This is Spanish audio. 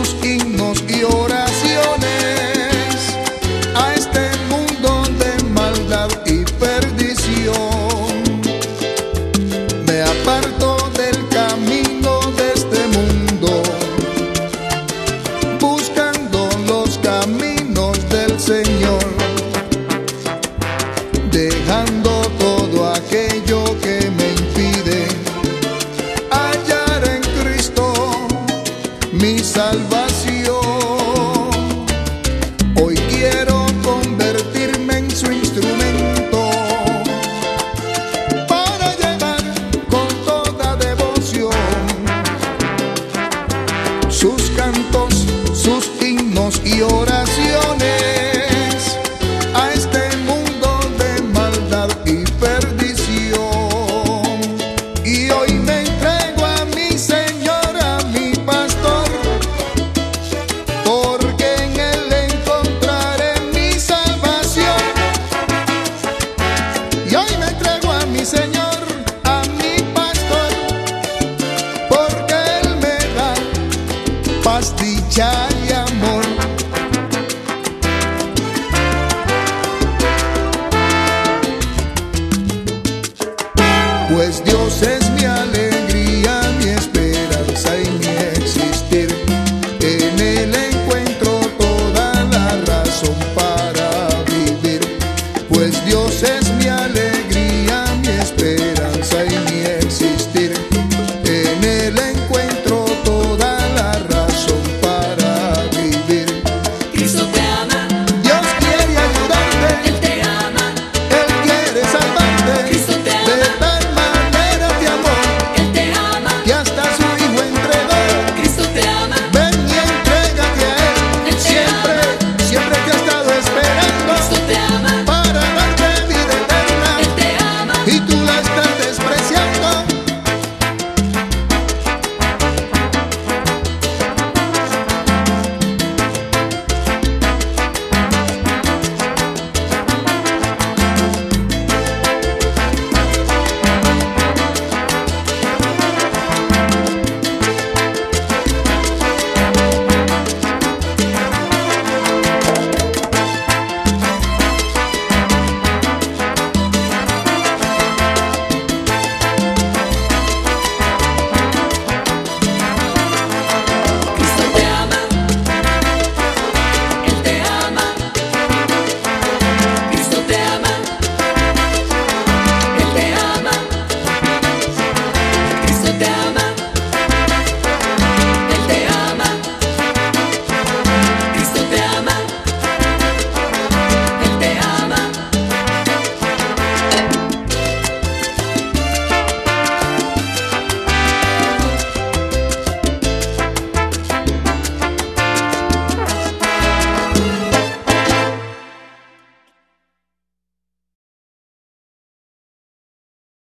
sus himnos y oraciones a este mundo de maldad y perdición. Me aparto del camino de este mundo, buscando los caminos del Señor, dejando todo aquello que me impide hallar en Cristo mi salvación. Hoy quiero convertirme en su instrumento para llevar con toda devoción sus cantos, sus himnos y oraciones a este mundo de maldad y perdición. Y hoy me entrego a mi Señor, a mi pastor, porque en Él encontraré mi salvación. Y hoy me entrego a mi Señor, a mi pastor, porque Él me da paz, dicha y amor.